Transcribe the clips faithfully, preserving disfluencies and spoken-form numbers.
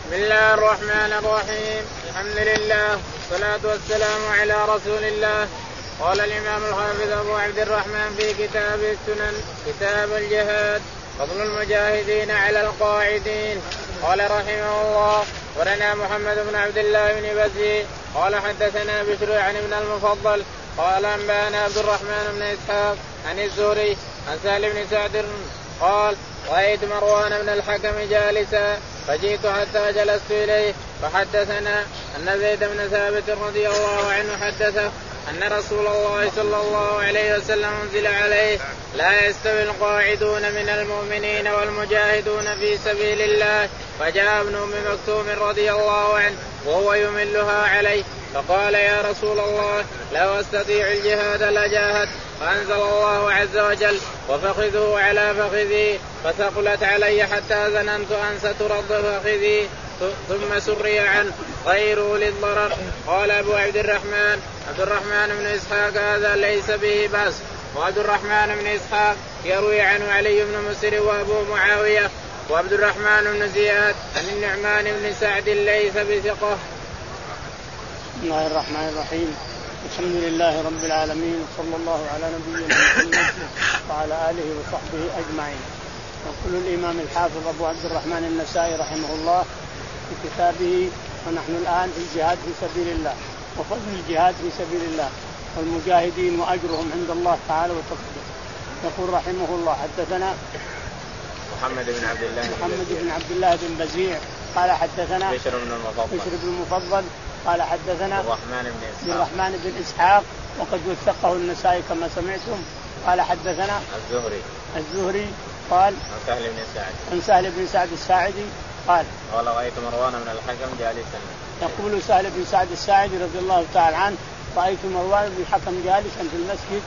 بسم الله الرحمن الرحيم. الحمد لله والصلاة والسلام على رسول الله. قال الإمام الحافظ أبو عبد الرحمن في كتاب السنن كتاب الجهاد فضل المجاهدين على القاعدين. قال رحمه الله ولنا محمد بن عبد الله بن بزي قال حدثنا بشر عن ابن المفضل قال أنبأنا عبد الرحمن بن إسحاق عن الزهري عن سهل بن سعد قال رأيت مروان بن الحكم جالسا فجئت حتى جلست إليه فحدثنا أن زيد بن ثابت رضي الله عنه حدثه أن رسول الله صلى الله عليه وسلم أنزل عليه لا يستوي القاعدون من المؤمنين والمجاهدون في سبيل الله. فجاء ابن أم مكتوم رضي الله عنه وهو يملها عليه فقال يا رسول الله لو أستطيع الجهاد لجاهدت. فأنزل الله عز وجل وفخذه على فخذي فثقلت علي حتى ظننت أن سترد فخذي ثم سري عنه غير للضرر. قال أبو عبد الرحمن عبد الرحمن بن إسحاق هذا ليس به بأس. وعبد الرحمن بن إسحاق يروي عنه علي بن مسر وأبو معاوية وعبد الرحمن بن زياد عن النعمان بن سعد ليس بثقة. بسم الله الرحمن الرحيم. الحمد لله رب العالمين صلى الله على نبينا محمد وعلى آله وصحبه أجمعين. يقول الإمام الحافظ أبو عبد الرحمن النسائي رحمه الله في كتابه ونحن الآن في الجهاد في سبيل الله وفضل الجهاد في سبيل الله والمجاهدين وأجرهم عند الله تعالى وتقديره. يقول رحمه الله حدثنا محمد بن عبد الله محمد بن عبد الله بن بزيع قال حدثنا بشر بن المفضل بشر بن المفضل قال حدثنا الرحمن بن إسحاق الرحمن بن إسحاق وقد وثقه النسائي كما سمعتم. قال حدثنا الزهري الزهري قال عن سهل بن سعد عن سهل بن سعد الساعدي قال قال رأيت مروان بن الحكم جالسا. يقول سهل بن سعد الساعدي رضي الله تعالى عنه رأيت مروان بن الحكم جالسا في المسجد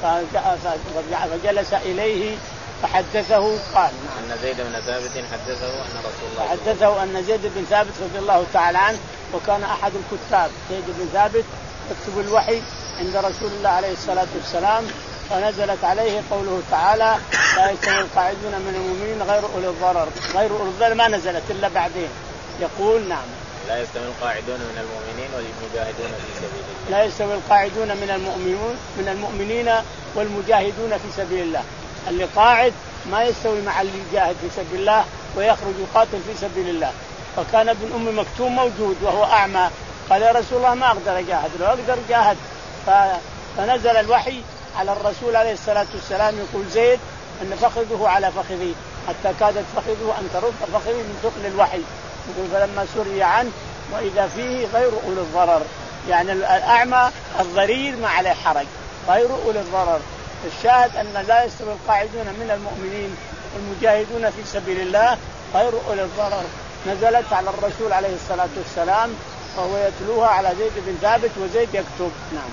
فجلس إليه فحدثه قال أن زيد بن ثابت حدثه أن رسول الله حدثه أن زيد بن ثابت رضي الله تعالى عنه وكان أحد الكتاب زيد بن ثابت يكتب الوحي عند رسول الله عليه الصلاة والسلام. فنزلت عليه قوله تعالى لا يستوي القاعدون من المؤمنين غير أولي الضرر غير أولي الضرر ما نزلت إلا بعدين. يقول نعم لا يستوي القاعدون من المؤمنين والمجاهدون في سبيل الله. لا يستوي القاعدون من المؤمنين من المؤمنين والمجاهدون في سبيل الله. اللي قاعد ما يستوي مع اللي يجاهد في سبيل الله ويخرج يقاتل في سبيل الله. فكان ابن أم مكتوم موجود وهو أعمى قال يا رسول الله ما أقدر أجاهد لو أقدر جاهد. فنزل الوحي على الرسول عليه الصلاة والسلام يقول زيد أن فخذه على فخذي حتى كادت فخذه أن ترد فخذي من ثقل الوحي. يقول فلما سري عنه وإذا فيه غير أولي الضرر يعني الأعمى الضرير ما عليه حرج غير أولي الضرر. الشاهد أن لا يستوي القاعدون من المؤمنين والمجاهدون في سبيل الله غير أولي الضرر. نزلت على الرسول عليه الصلاة والسلام وهو يتلوها على زيد بن ثابت وزيد يكتب. نعم.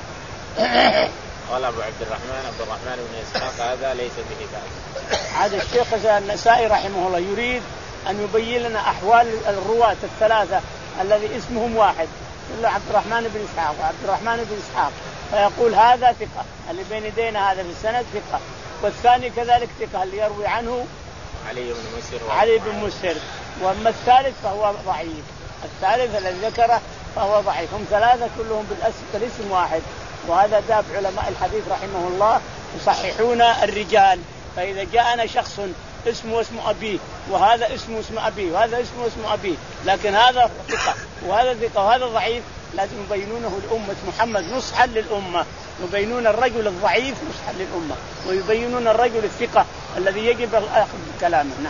قال أبو عبد الرحمن عبد الرحمن بن إسحاق هذا ليس به بأس. هذا الشيخ النسائي رحمه الله يريد أن يبين لنا أحوال الرواة الثلاثة الذي اسمهم واحد عبد الرحمن بن إسحاق وعبد الرحمن بن إسحاق فيقول هذا ثقة اللي بين يدينا هذا في السند ثقة والثاني كذلك ثقة اللي يروي عنه علي بن مسر علي بن مسر. وأما الثالث فهو ضعيف. الثالث الذي ذكره فهو ضعيف. هم ثلاثة كلهم بالاسم واحد. وهذا داب علماء الحديث رحمه الله يصححون الرجال. فإذا جاءنا شخص اسمه اسم أبيه وهذا اسمه اسم أبيه وهذا اسمه اسم أبيه لكن هذا ثقة وهذا ثقة وهذا ضعيف لازم يبينونه لأمة محمد نصحا للأمة. يبينون الرجل الضعيف نصحا للأمة ويبينون الرجل الثقة الذي يجب الأخذ بكلامه. نعم.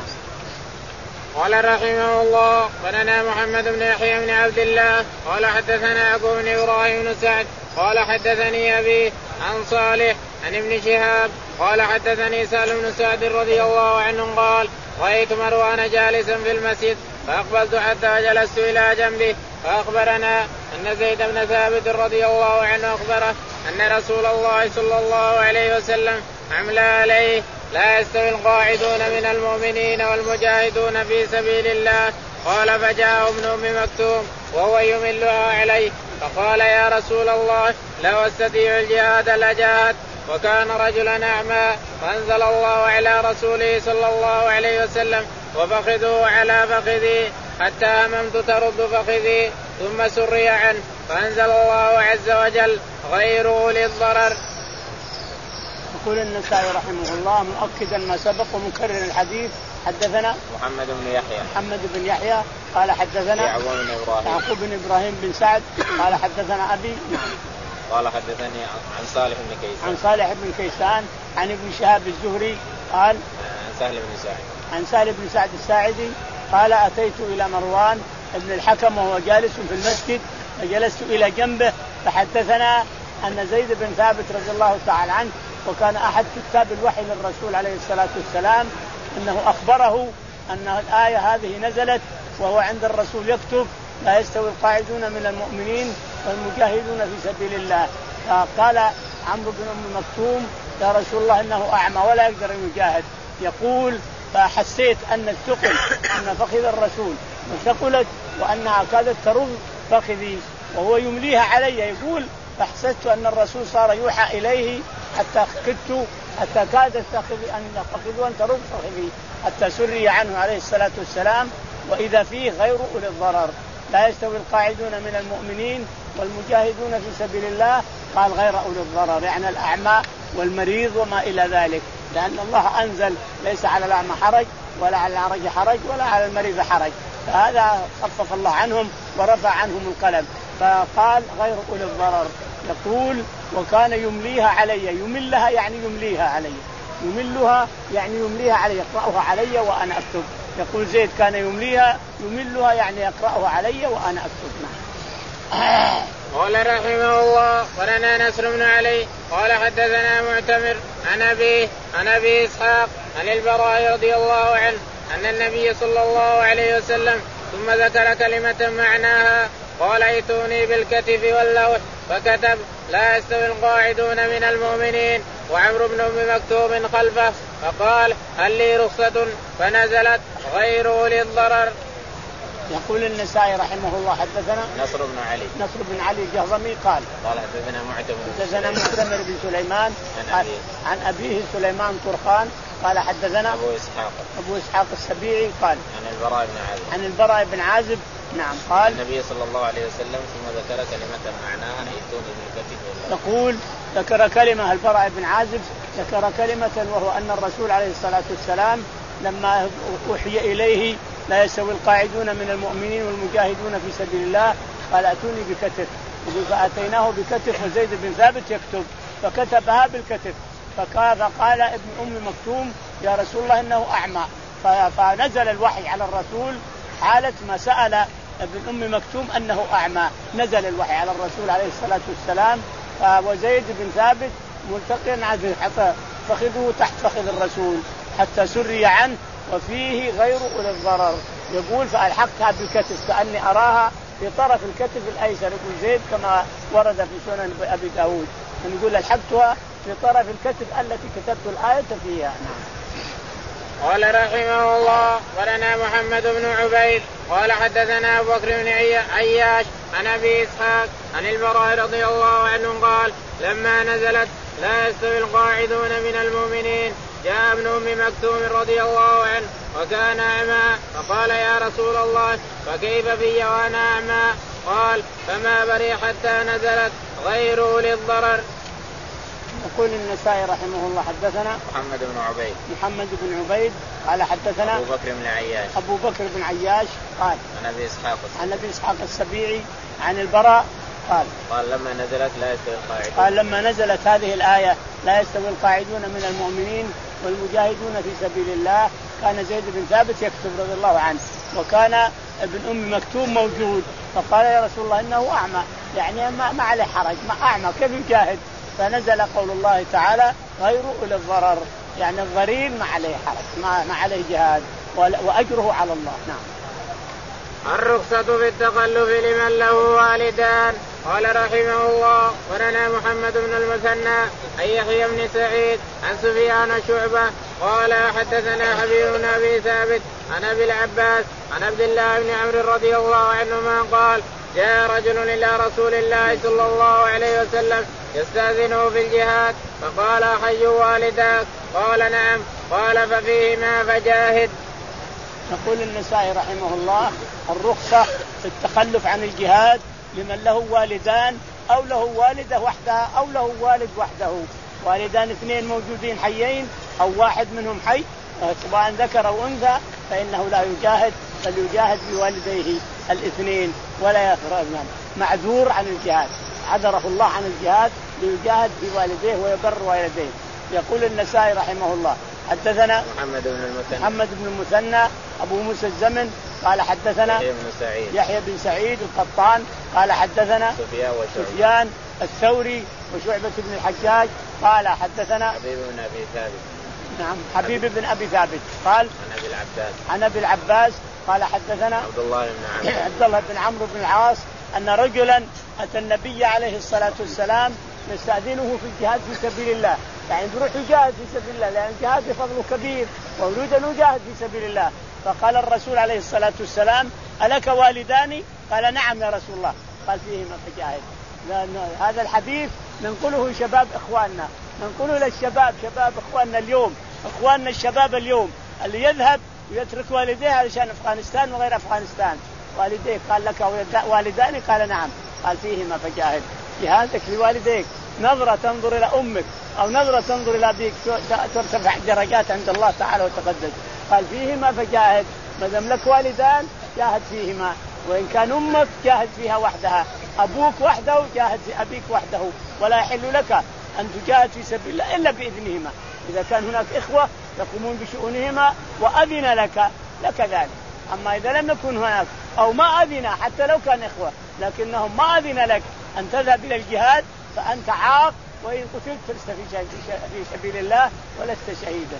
قال رحمه الله ولنا محمد بن يحيى بن عبد الله قال حدثنا يعقوب بن إبراهيم بن سعد قال حدثني أبي عن صالح عن ابن شهاب قال حدثني سالم بن سعد رضي الله عنه قال رأيت مروان جالسا في المسجد فأقبلت حتى جلست إلى جنبه فأخبرنا أن زيد بن ثابت رضي الله عنه أخبره أن رسول الله صلى الله عليه وسلم أملى عليه لا يستوي القاعدون من المؤمنين والمجاهدون في سبيل الله. قال فجاء ابن أم مكتوم وهو يملها عليه فقال يا رسول الله لو أستطيع الجهاد لجاهدت. وكان رجلا أعمى فأنزل الله على رسوله صلى الله عليه وسلم وفخذه على فخذي حتى هممت ترد فخذي ثم سري عنه فأنزل الله عز وجل غير أولي الضرر. يقول النسائي رحمه الله مؤكدا ما سبق ومكرر الحديث. حدثنا محمد بن يحيى محمد بن يحيى قال حدثنا يعقوب بن إبراهيم يعقوب بن إبراهيم بن سعد قال حدثنا أبي قال حدثني عن صالح بن كيسان عن صالح بن كيسان عن ابن شهاب الزهري قال عن سهل بن سعد عن سهل بن سعد الساعدي قال أتيت إلى مروان ابن الحكم وهو جالس في المسجد فجلست إلى جنبه فحدثنا أن زيد بن ثابت رضي الله تعالى عنه وكان أحد كتاب الوحي للرسول عليه الصلاة والسلام أنه أخبره أن الآية هذه نزلت وهو عند الرسول يكتب لا يستوي القاعدون من المؤمنين والمجاهدون في سبيل الله. فقال عمرو بن أم مكتوم يا رسول الله إنه أعمى ولا يقدر أن يجاهد. يقول فحسيت أن الثقل أن فخذ الرسول ثقلت وأنها كادت ترد فخذي وهو يمليها علي. يقول فحسست أن الرسول صار يوحى إليه حتى كدت حتى كادت فخذي أن فخذي أن ترد فخذي حتى سري عنه عليه الصلاة والسلام وإذا فيه غير أولي الضرر لا يستوي القاعدون من المؤمنين والمجاهدون في سبيل الله. قال غير أولي الضرر يعني الأعمى والمريض وما إلى ذلك لأن الله أنزل ليس على الأعمى حرج ولا على الأعرج حرج ولا على المريض حرج فهذا خفف الله عنهم ورفع عنهم القلم. فقال غير أولي الضرر. يقول وكان يمليها علي يملها يعني يمليها علي يملها يعني يمليها علي يقرأها علي وأنا أكتب. يقول زيد كان يمليها يملها يعني يقرأها علي وأنا أكتب. قال رحمه الله ولنا نصر بن علي قال حدثنا معتمر عن أبيه عن أبي إسحاق عن البراء رضي الله عنه أن النبي صلى الله عليه وسلم ثم ذكر كلمة معناها قال ائتوني بالكتف واللوح فكتب لا يستوي القاعدون من المؤمنين وعمرو بن أم مكتوم خلفه فقال هل لي رخصة فنزلت غير أولي الضرر. يقول النسائي رحمه الله حدثنا نصر بن علي نصر بن علي الجهضمي قال قال حدثنا معتمر حدثنا معتمر بن سليمان عن أبيه عن أبيه سليمان طرخان قال حدثنا أبو إسحاق أبو إسحاق السبيعي قال عن البراء بن عازب عن البراء بن عازب نعم قال النبي صلى الله عليه وسلم ثم ذكر كلمة معناها ائتوني بالكتف واللوح. يقول ذكر كلمة البراء بن عازب ذكر كلمة وهو أن الرسول عليه الصلاة والسلام لما أوحي إليه لا يستوي القاعدون من المؤمنين والمجاهدون في سبيل الله قال أتوني بكتف. فأتيناه بكتف وزيد بن ثابت يكتب فكتبها بالكتف. فقال ابن أم مكتوم يا رسول الله إنه أعمى. فنزل الوحي على الرسول حالة ما سأل ابن أم مكتوم أنه أعمى نزل الوحي على الرسول عليه الصلاة والسلام. وزيد بن ثابت ملتقيا حتى فخذه تحت فخذ الرسول حتى سري عنه وفيه غير أولي الضرر. يقول فألحقتها بالكتف كأني أراها في طرف الكتف الأيسر. يقول زيد كما ورد في سنن أبي داود يقول ألحقتها في طرف الكتف التي كتبت الآية فيها. قال رحمه الله ولنا محمد بن عبيد قال حدثنا أبو بكر بن عياش عن أبي إسحاق عن البراء رضي الله عنه قال لما نزلت لا يستوي القاعدون من المؤمنين جاء ابن أم مكتوم رضي الله عنه وكان أعمى فقال يا رسول الله فكيف بي وأنا أعمى؟ قال فما بري حتى نزلت غير أولي الضرر. يقول النسائي رحمه الله حدثنا محمد بن عبيد محمد بن عبيد قال حدثنا أبو بكر بن عياش أبو بكر بن عياش قال عن أبي إسحاق عن أبي إسحاق السبيعي عن البراء قال قال لما نزلت لا يستوي القاعدون قال لما نزلت هذه الآية لا يستوي القاعدون من المؤمنين والمجاهدون في سبيل الله كان زيد بن ثابت يكتب رضي الله عنه وكان ابن أم مكتوم موجود. فقال يا رسول الله إنه أعمى يعني ما عليه حرج ما أعمى كيف يجاهد؟ فنزل قول الله تعالى غير أولي الضرر يعني الضرير ما عليه حرج ما, ما عليه جهاد وأجره على الله. نعم. الرخصة في التخلف لمن له والدان. قال رحمه الله ولنا محمد بن المثنى عن يحيى بن سعيد عن سفيان شعبة قال حدثنا حبيب بن أبي ثابت عن أبي العباس عن عبد الله بن عمرو رضي الله عنهما قال جاء رجل إلى رسول الله صلى الله عليه وسلم يستأذنه في الجهاد فقال حي والداك؟ قال نعم. قال ففيهما فجاهد. يقول النسائي رحمه الله الرخصة في التخلف عن الجهاد لمن له والدان أو له والدة وحدها أو له والد وحده، والدان اثنين موجودين حيين أو واحد منهم حي سواء ذكر أو أنثى فإنه لا يجاهد بل يجاهد بوالديه الاثنين ولا يفرغ معذور عن الجهاد، عذره الله عن الجهاد ليجاهد بوالديه ويبر والديه. يقول النسائي رحمه الله حدثنا محمد بن المثنى محمد بن المثنى أبو موسى الزمن قال حدثنا يحيى بن سعيد يحيى بن سعيد القطان قال حدثنا سفيان, سفيان الثوري وشعبة بن الحجاج قال حدثنا حبيب بن أبي ثابت نعم حبيب بن أبي ثابت قال عن أبي العباس عن أبي العباس قال حدثنا عبد الله بن عمرو عبد الله بن عمرو بن العاص أن رجلا أتى النبي عليه الصلاة والسلام يستأذنه في الجهاد في سبيل الله، يعني يروح يجاهد في سبيل الله لأن الجهاد فضله كبير ويريد أن يجاهد في سبيل الله. فقال الرسول عليه الصلاة والسلام ألك والدان؟ قال نعم يا رسول الله. قال فيهما فجاهد. لأن هذا الحديث ننقله شباب إخواننا، ننقله للشباب شباب إخواننا اليوم، إخواننا الشباب اليوم اللي يذهب ويترك والديه علشان أفغانستان وغير أفغانستان. والديه قال لك والدان؟ قال نعم. قال فيهما فجاهد. جهادك لوالديك نظرة تنظر إلى أمك أو نظرة تنظر إلى أبيك ترتفع درجات عند الله تعالى وتقدس. قال فيهما فجاهد، ما دام لك والدان جاهد فيهما، وإن كان أمك جاهد فيها وحدها، أبوك وحده جاهد في أبيك وحده، ولا يحل لك أن تجاهد في سبيل الله إلا بإذنهما. إذا كان هناك إخوة يقومون بشؤونهما وأذن لك لك ذلك، أما إذا لم يكن هناك أو ما أذن حتى لو كان إخوة لكنهم ما أذن لك أن تذهب إلى الجهاد فأنت عاق، وإن قتلت فلست في سبيل الله ولست شهيدا.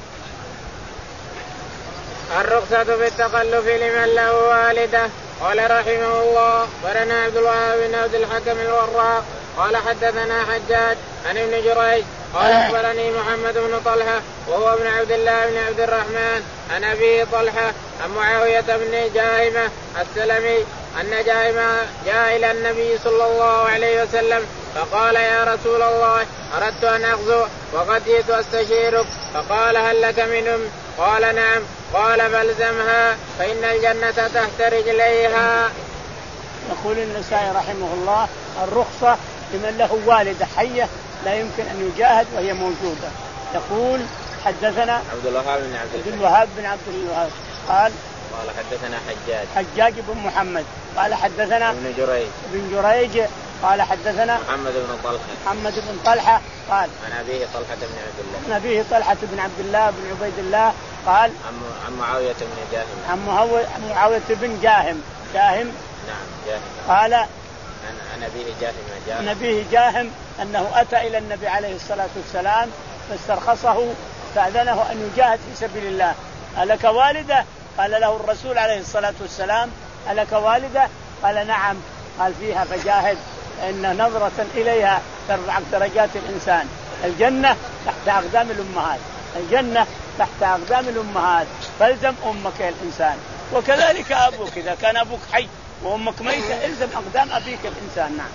الرخصة في التخلف لمن له والدة. قال رحمه الله ولنا عبد الوهاب بن عبد الحكم الوراق قال حدثنا حجاج عن ابن جريج قال أخبرني محمد بن طلحة وهو ابن عبد الله بن عبد الرحمن عن أبي طلحة عن معاوية بن جاهمة السلمي أن جاهمة جاء إلى النبي صلى الله عليه وسلم فقال يا رسول الله أردت أن أغزو وقد جئت أستشيرك، فقال هل لك من أم؟ قال نعم. قال فالزمها فإن الجنة تحت رجليها. يقول النسائي رحمه الله الرخصة لمن له والدة حية لا يمكن أن يجاهد وهي موجودة. يقول حدثنا عبد الوهاب بن عبد الوهاب بن عبد الوهاب قال قال حدثنا حجاج حجاج بن محمد قال حدثنا ابن جريج ابن جريج قال حدثنا محمد بن طلحة محمد بن طلحة قال عن أبيه طلحة بن عبد الله عن أبيه طلحة بن عبد الله بن عبيد الله قال عن معاوية بن جاهم عن معاوية بن جاهم جاهم نعم جاهم قال عن عن أبيه جاهم جاهم عن أبيه جاهم أنه أتى إلى النبي عليه الصلاة والسلام فاسترخصه فأذنه أن يجاهد في سبيل الله. ألك والدة؟ قال له الرسول عليه الصلاة والسلام ألك والدة؟ قال نعم. قال فيها فجاهد إن نظرة إليها ترفع درجات الإنسان. الجنة تحت أقدام الأمهات، الجنة تحت أقدام الأمهات، فالزم أمك يا الإنسان، وكذلك أبوك إذا كان أبوك حي وأمك ميتة الزم أقدام أبيك الإنسان. نعم.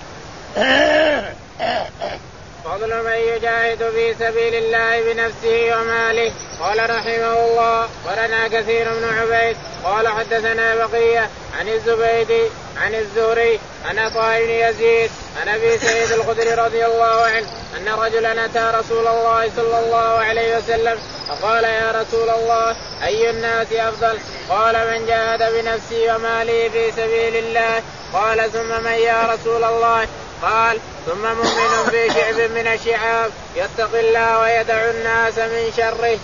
فضل من يجاهد في سبيل الله بنفسه وماله. قال رحمه الله ولنا كثير بن عبيد قال حدثنا بقية عن الزبيدي عن الزهري عن عطاء بن يزيد عن أبي سعيد الخدري رضي الله عنه أن رجلا أتى رسول الله صلى الله عليه وسلم فقال يا رسول الله أي الناس أفضل؟ قال من جاهد بنفسه وماله في سبيل الله. قال ثم من يا رسول الله؟ قال ثم مؤمن في شعب من الشعاب يتقي الله ويدع الناس من شره.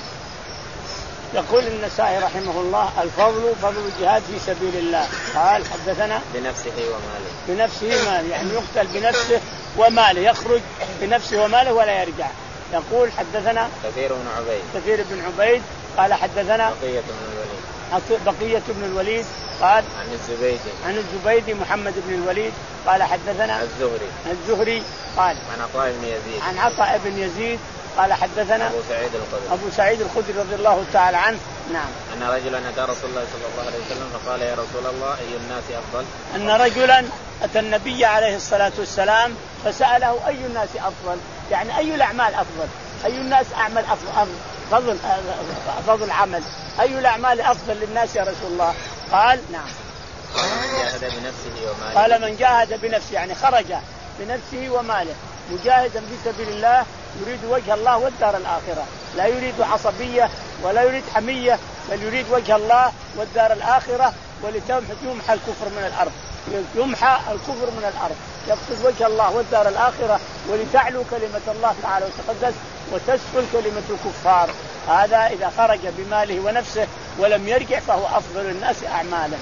يقول النسائي رحمه الله الفضل فضل الجهاد في سبيل الله. قال حدثنا بنفسه وماله بنفسه ماله يعني يقتل بنفسه وماله، يخرج بنفسه وماله ولا يرجع. يقول حدثنا كثير بن عبيد كثير بن عبيد قال حدثنا بقية بن الوليد بقية بن الوليد قال عن الزبيدي عن الزبيدي محمد بن الوليد قال حدثنا الزهري الزهري قال عن عطاء بن يزيد عن عطاء بن يزيد قال حدثنا أبو سعيد الخدري أبو سعيد الخدري رضي الله تعالى عنه. نعم. أن رجلا أتى رسول الله صلى الله عليه وسلم فقال يا رسول الله أي الناس أفضل؟ أن رجلا أتى النبي عليه الصلاة والسلام فسأله أي الناس أفضل، يعني أي الأعمال أفضل، أي الناس أعمل أفضل فضل فضل العمل. أي الأعمال أفضل للناس يا رسول الله؟ قال نعم من جاهد بنفسه وماله. قال من جاهد بنفسه يعني خرج بنفسه وماله مجاهدا في سبيل الله يريد وجه الله والدار الآخرة، لا يريد عصبية ولا يريد حمية، بل يريد وجه الله والدار الآخرة، ولتمحى الكفر من الأرض، يمحى الكفر من الأرض، يقصد وجه الله والدار الآخرة، ولتعلو كلمة الله تعالى وتقدس وتسفل كلمة الكفار. هذا إذا خرج بماله ونفسه ولم يرجع فهو أفضل الناس أعمالا.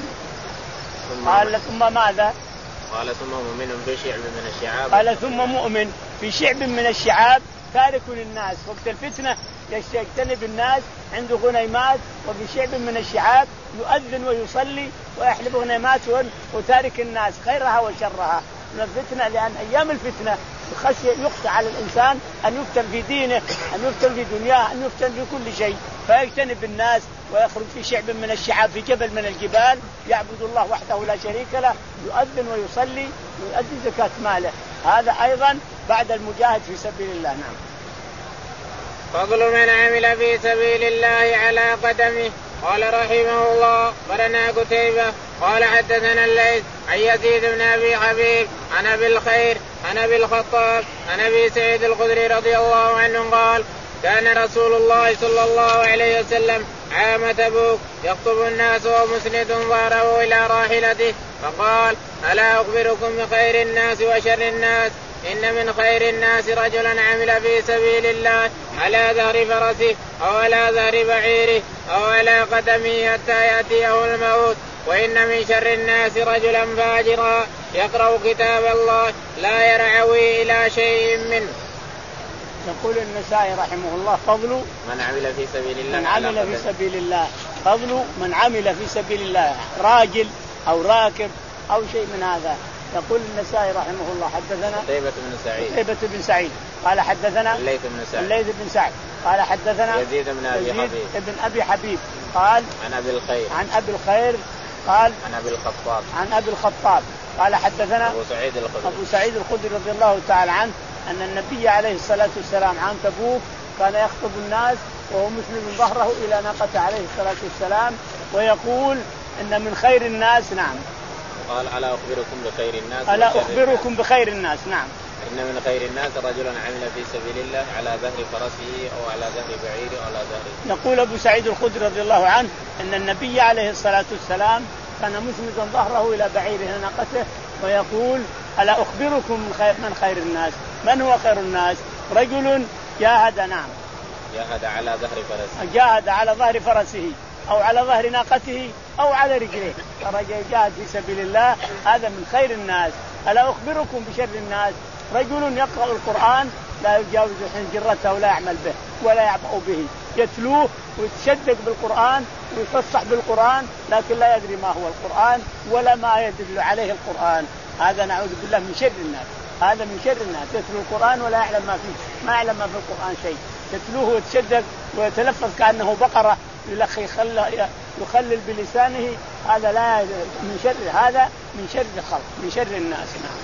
قال ثم ماذا؟ قال ثم مؤمن في شعب من الشعاب. قال ثم مؤمن في شعب من الشعاب تارك للناس وقت الفتنة يجتنب الناس عنده غنيمات، وفي شعب من الشعاب يؤذن ويصلي ويحلب غنيمات وتارك الناس خيرها وشرها من الفتنة، لأن أيام الفتنة يخشى على الإنسان أن يفتن في دينه، أن يفتن في دنياه، أن يفتن في كل شيء، فيجتنب الناس ويخرج في شعب من الشعاب في جبل من الجبال يعبد الله وحده لا شريك له، يؤذن ويصلي ويؤدي زكاة ماله. هذا أيضا بعد المجاهد في سبيل الله. نعم. فضل من عمل في سبيل الله على قدمه. قال رحمه الله قرنا قتيبة قال حدثنا الليث عن يزيد بن أبي حبيب عن أبي الخير عن أبي الخطاب عن أبي سعيد الخدري رضي الله عنه قال كان رسول الله صلى الله عليه وسلم عام تبوك يخطب الناس ومسند ظهره إلى راحلته فقال ألا أخبركم بخير الناس وشر الناس؟ إن من خير الناس رجلا عمل في سبيل الله على ظهر فرسه أو على ظهر بعيره أو على قدمه حتى يأتيه الموت. وإن من شر الناس رجلا فاجرا يقرأ كتاب الله لا يرعوي إلى شيء منه. يقول النسائي رحمه الله فضل من عمل في سبيل الله من عمل في سبيل الله فضل من عمل في سبيل الله راجل أو راكب أو شيء من هذا. يقول النسائي رحمه الله حدثنا قتيبة بن سعيد قتيبة بن سعيد قال حدثنا الليث بن سعد الليث بن سعد قال حدثنا يزيد بن أبي حبيب ابن أبي حبيب قال عن أبي الخير عن أبي الخير قال عن أبي الخطاب عن أبي الخطاب قال حدثنا أبو سعيد الخدري أبو سعيد الخدري رضي الله تعالى عنه أن النبي عليه الصلاة والسلام عام تبوك كان يخطب الناس وهو مسلم ظهره إلى ناقته عليه الصلاة والسلام ويقول إن من خير الناس. نعم. قال ألا أخبركم بخير الناس؟ ألا أخبركم بخير الناس. نعم. إن من خير الناس رجلا عمل في سبيل الله على ظهر فرسه أو على ظهر بعيره أو على ظهر. يقول أبو سعيد الخدري رضي الله عنه أن النبي عليه الصلاة والسلام كان مسندا ظهره إلى بعيره ناقته ويقول ألا أخبركم من خير, من خير الناس؟ من هو خير الناس؟ رجل جاهد. نعم. جاهد على ظهر فرسه جاهد على ظهر فرسه أو على ظهر ناقته أو على رجليه خرج يجاهد في سبيل الله، هذا من خير الناس. ألا أخبركم بشر الناس؟ رجل يقرأ القرآن لا يجاوز حنجرته ولا يعمل به ولا يعبأ به، يتلوه ويتشدق بالقرآن ويفصح بالقرآن لكن لا يدري ما هو القرآن ولا ما يدل عليه القرآن. هذا نعوذ بالله من شر الناس. هذا من شر الناس يتلو القرآن ولا يعلم ما فيه، ما يعلم ما في القرآن شيء، يتلوه ويتشدق ويتلفظ كأنه بقرة يخلل بلسانه. هذا لا من شر، هذا من شر الخلق من شر الناس. نعم.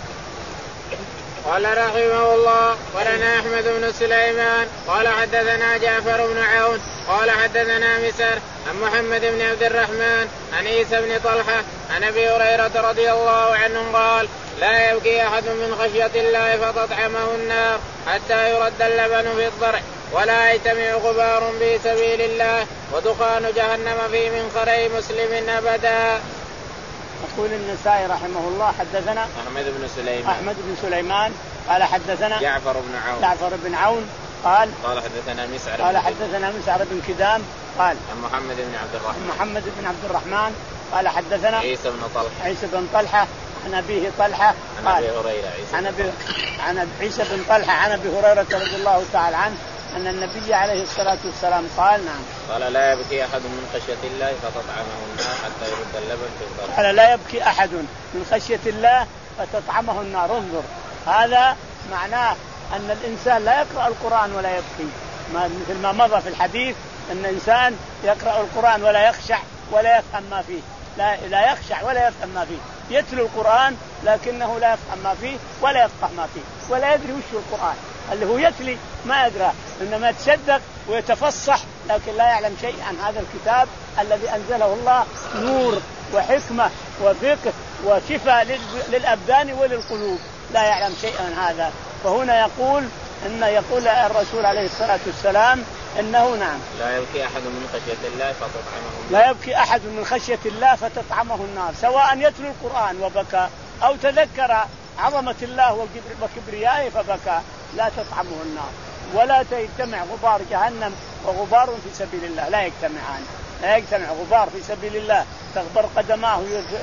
قال رحمه الله ولنا أحمد بن سليمان قال حدثنا جعفر بن عون قال حدثنا مسر عن محمد بن عبد الرحمن عن عيسى بن طلحة عن أبي هريرة رضي الله عنه قال لا يبكي أحد من خشية الله فتطعمه النار حتى يرد اللبن في الضرع ولا يجتمع غبار في سبيل الله ودخان جهنم في منخري مسلم أبدا. يقول النسائي رحمه الله حدثنا أحمد بن سليمان أحمد بن سليمان قال حدثنا جعفر بن عون جعفر بن عون قال قال حدثنا مسعر قال حدثنا مسعر بن كدام قال عن محمد بن عبد الرحمن محمد بن عبد الرحمن قال حدثنا عيسى بن طلحة عيسى بن طلحة عن أبيه طلحة عن أبي هريرة عن أبي عن عيسى بن طلحة عن أبي هريرة رضي الله تعالى عنه أن النبي عليه الصلاة والسلام قال نعم قال لا يبكي أحد من خشية الله فتطعمه النار حتى يرد اللبن في الضرع. قال لا يبكي أحد من خشية الله فتطعمه النار. انظر، هذا معناه أن الإنسان لا يقرأ القرآن ولا يبكي، مثل ما مضى في الحديث أن الإنسان يقرأ القرآن ولا يخشع ولا يفهم ما فيه، لا, لا يخشع ولا يفهم ما فيه، يتلو القرآن لكنه لا يفهم ما فيه ولا يفقه ما فيه ولا يدري وش القرآن، اللي هو يتلي ما يدرى، إنما يتصدق ويتفصح لكن لا يعلم شيء عن هذا الكتاب الذي أنزله الله، نور وحكمة وفقه وشفاء للأبدان وللقلوب، لا يعلم شيئا عن هذا. فهنا يقول إن يقول الرسول عليه الصلاة والسلام إنه نعم لا يبكي أحد من خشية الله فتطعمه النار. لا يبكي أحد من خشية الله فتطعمه النار، سواء يتلو القرآن وبكى أو تذكر عظمة الله وكبريائه فبكى، لا تطعمه النار. ولا تجتمع غبار جهنم وغبار في سبيل الله، لا يجتمعان، لا يجتمع غبار في سبيل الله تغبر قدماه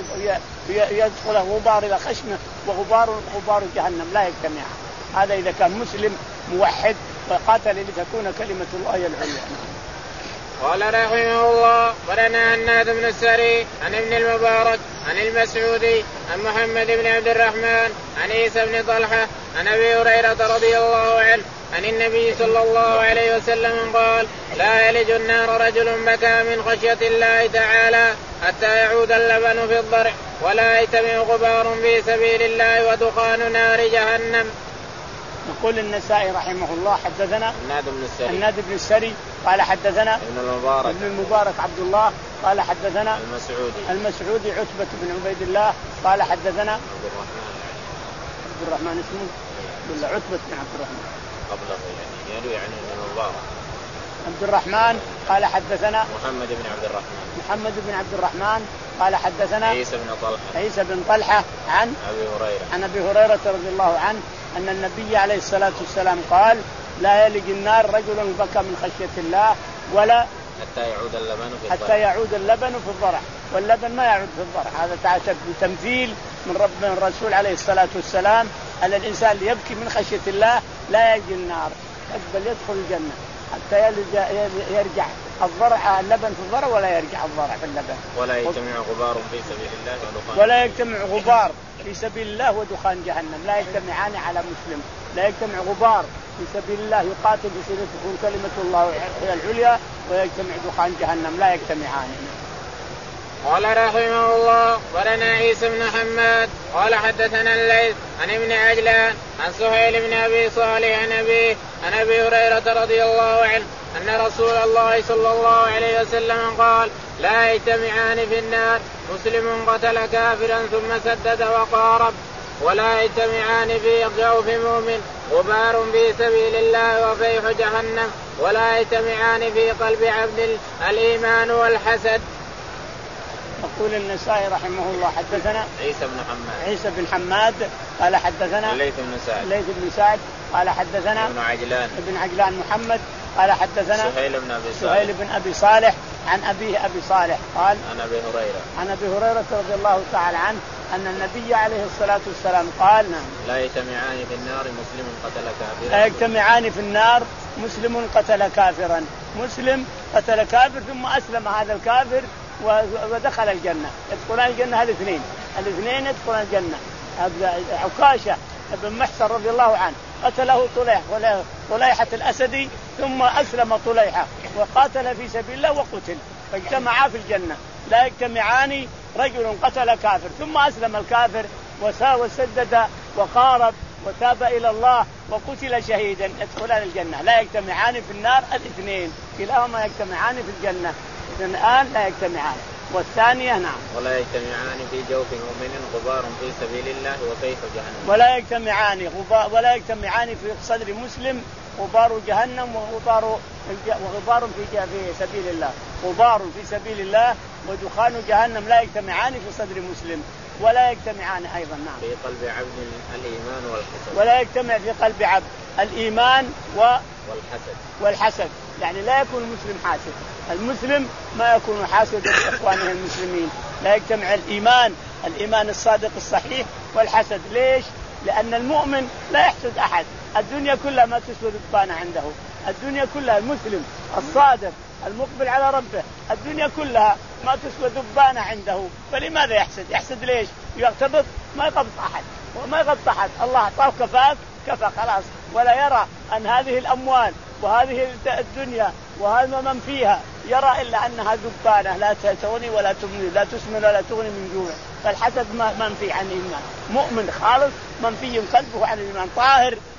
يدخل غبار إلى خشمه وغبار غبار جهنم، لا يجتمعان. هذا إذا كان مسلم موحد وقاتل لتكون كلمة الله العليا. قال رحمه الله ولنا هناد بن السري عن ابن المبارك عن المسعودي عن محمد بن عبد الرحمن عن عيسى بن طلحة عن أبي هريرة رضي الله عنه عن النبي صلى الله عليه وسلم قال لا يلج النار رجل بكى من خشية الله تعالى حتى يعود اللبن في الضرع ولا يجتمع غبار في سبيل الله ودخان نار جهنم. يقول النسائي رحمه الله حدثنا هناد بن السري هناد بن السري قال حدثنا ابن المبارك ابن المبارك عبد الله قال حدثنا المسعودي المسعودي عتبة بن عبيد الله قال حدثنا عبد الرحمن عبد الرحمن اسمه ولا عتبة بن عبد الرحمن قبله يعني يروي عن ابن المبارك عبد الرحمن قال حدثنا محمد بن عبد الرحمن محمد بن عبد الرحمن قال حدثنا عيسى بن طلحة عيسى بن طلحة عن أبي هريرة عن أبي هريرة رضي الله عنه أن النبي عليه الصلاة والسلام قال لا يلج النار رجل بكى من خشية الله ولا حتى يعود اللبن في الضرع حتى يعود اللبن في الضرع، واللبن ما يعود في الضرع. هذا تمثيل من رب من الرسول عليه الصلاة والسلام أن الإنسان اللي يبكي من خشية الله لا يلج النار بل يدخل الجنة حتى يرجع الضرع اللبن في الضرع ولا يرجع الضرع في اللبن. ولا يجتمع غبار في سبيل الله ودخان ولا يجتمع غبار في سبيل الله ودخان جهنم، لا يجتمعان على مسلم. لا يجتمع غبار في سبيل الله يقاتل بسبيل تكون كلمة الله هي العليا ويجتمع دخان جهنم، لا يجتمعان. قال رحمه الله ولنا عيسى بن حماد قال حدثنا الليث عن ابن عجلان عن سهيل بن أبي صالح عن أبيه عن أبي هريرة رضي الله عنه أن رسول الله صلى الله عليه وسلم قال لا يجتمعان في النار مسلم قتل كافرا ثم سدد وقارب ولا يجتمعان في جوف مؤمن غبار في سبيل الله وفيح جهنم ولا يجتمعان في قلب عبد الإيمان والحسد. يقول النسائي رحمه الله حدثنا عيسى بن حماد عيسى بن حماد قال حدثنا الليث بن سعد الليث بن سعد قال حدثنا ابن عجلان ابن عجلان محمد قال حدثنا سهيل بن أبي صالح سهيل بن أبي صالح عن أبيه أبي صالح قال عن أبي هريرة عن أبي هريرة رضي الله تعالى عنه أن النبي عليه الصلاة والسلام قال نعم لا يجتمعان في النار مسلم قتل كافرا لا يجتمعان في النار مسلم قتل كافرا مسلم قتل كافر ثم أسلم هذا الكافر ودخل الجنة، يدخلان الجنة الاثنين الاثنين يدخلان الجنة. عكاشة بن محصن رضي الله عنه قتله طليح طليحة الأسدي ثم أسلم طليحة وقاتل في سبيل الله وقتل فاجتمعا في الجنة. لا يجتمعان رجل قتل كافر ثم أسلم الكافر وسدد وقارب وتاب إلى الله وقتل شهيدا يدخلان الجنة. لا يجتمعان في النار الاثنين كلاهما يجتمعان في الجنة الآن لا يجتمعان. والثانية نعم ولا يجتمعان في جوف مؤمن غبار في سبيل الله وكيف جهنم ولا يجتمعان غبار ولا يجتمعان في صدر مسلم غبار جهنم وغبار وغبار في في سبيل الله غبار في سبيل الله ودخان جهنم لا يجتمعان في صدر مسلم ولا يجتمعان أيضا نعم في قلب عبد الإيمان والحسد ولا يجتمع في قلب عبد الإيمان و والحسد والحسد يعني لا يكون المسلم حاسد. المسلم ما يكون حاسد لإخوانه المسلمين. لا يجتمع الإيمان الإيمان الصادق الصحيح والحسد. ليش؟ لأن المؤمن لا يحسد أحد. الدنيا كلها ما تسوى ذبانة عنده. الدنيا كلها المسلم الصادق المقبل على ربه الدنيا كلها ما تسوى ذبانة عنده. فلماذا يحسد؟ يحسد ليش؟ يغتبط ما يغبط أحد وما يغبط أحد. الله أعطاه كفاف كفى خلاص ولا يرى أن هذه الأموال وهذه الدنيا وهذا من فيها يرى إلا أنها ذبانة لا تغني ولا تغني لا تسمن ولا تغني من جوع. فالحسد منفي عن الإيمان. مؤمن خالص منفي قلبه عن الإيمان طاهر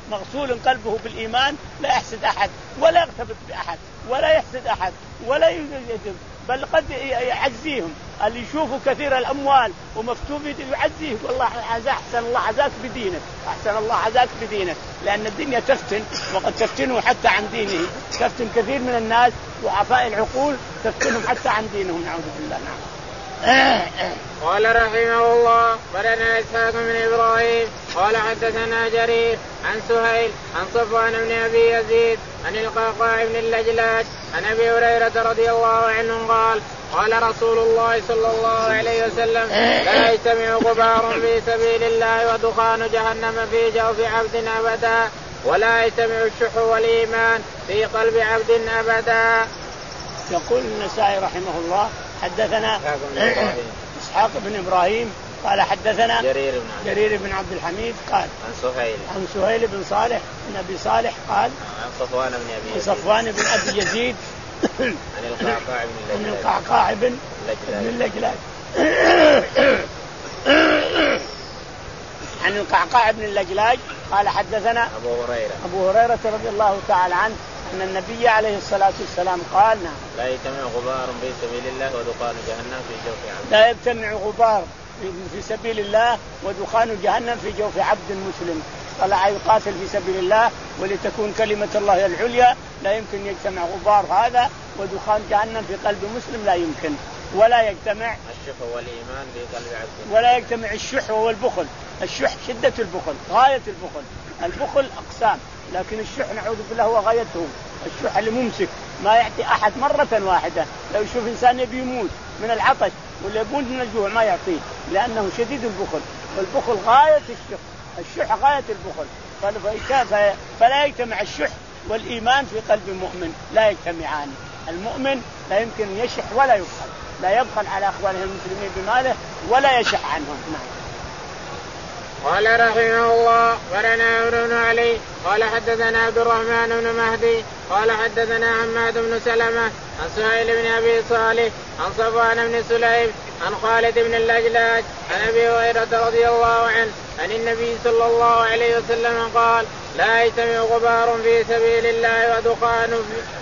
مغسول قلبه بالإيمان لا يحسد أحد ولا يغتبط بأحد ولا يحسد أحد ولا يجذب، بل قد يعزيهم. اللي يشوفوا كثير الأموال ومفتوح يعزيه، والله أحسن الله عزاك بدينك، أحسن الله عزاك بدينك، لأن الدنيا تفتن، وقد تفتنه حتى عن دينه، تفتن كثير من الناس ضعفاء العقول، تفتنهم حتى عن دينهم، نعوذ بالله. نعم. قال رحمه الله بلنا إسحاق بن إبراهيم قال حدثنا جرير عن سهيل عن صفوان بن أبي يزيد عن القعقاع بن اللجلاج عن أبي هريرة رضي الله عنه قال قال رسول الله صلى الله عليه وسلم لا يجتمع غبار في سبيل الله ودخان جهنم في جوف عبد أبدا، ولا يجتمع الشح والإيمان في قلب عبد أبدا. يقول النسائي رحمه الله حدثنا إسحاق بن إبراهيم قال حدثنا جرير بن, جرير بن عبد الحميد قال عن سهيل عن سهيل بن صالح بن أبي صالح قال عن صفوان بن أبي يزيد صفوان بن أبي يزيد عن القعقاع بن اللجلاج القعقاع بن اللجلاج عن القعقاع بن اللجلاج قال حدثنا أبو هريرة أبو هريرة رضي الله تعالى عنه أن النبي عليه الصلاة والسلام قال لا يجتمع غبار في سبيل الله ودخان جهنم في جوف عبد لا يجتمع غبار في سبيل الله ودخان جهنم في جوف عبد مسلم طلع يقاتل في سبيل الله ولتكون كلمة الله العليا، لا يمكن يجتمع غبار هذا ودخان جهنم في قلب مسلم، لا يمكن. ولا يجتمع الشح والإيمان في قلب عبد، ولا يجتمع الشح والبخل. الشح شدة البخل، غاية البخل. البخل أقسام، لكن الشح نعوذ بالله هو غايته. الشح اللي ممسك ما يعطي أحد مرة واحدة، لو يشوف إنسان يبي يموت من العطش ولا يموت من الجوع ما يعطيه، لأنه شديد البخل. والبخل غاية الشح، الشح غاية البخل. فلا يجتمع الشح والإيمان في قلب المؤمن، لا يجتمعان. المؤمن لا يمكن يشح ولا يبخل، لا يبخل على أخوانه المسلمين بماله ولا يشح عنهم. نعم. قال رحمه الله ولنا عمرو بن علي قال حدثنا عبد الرحمن بن مهدي قال حدثنا حماد بن سلمة عن سهيل بن أبي صالح عن صفوان بن سليم عن خالد بن اللجلاج عن أبي هريرة رضي الله عنه عن النبي صلى الله عليه وسلم قال لا يجتمع غبار في سبيل الله ودخان,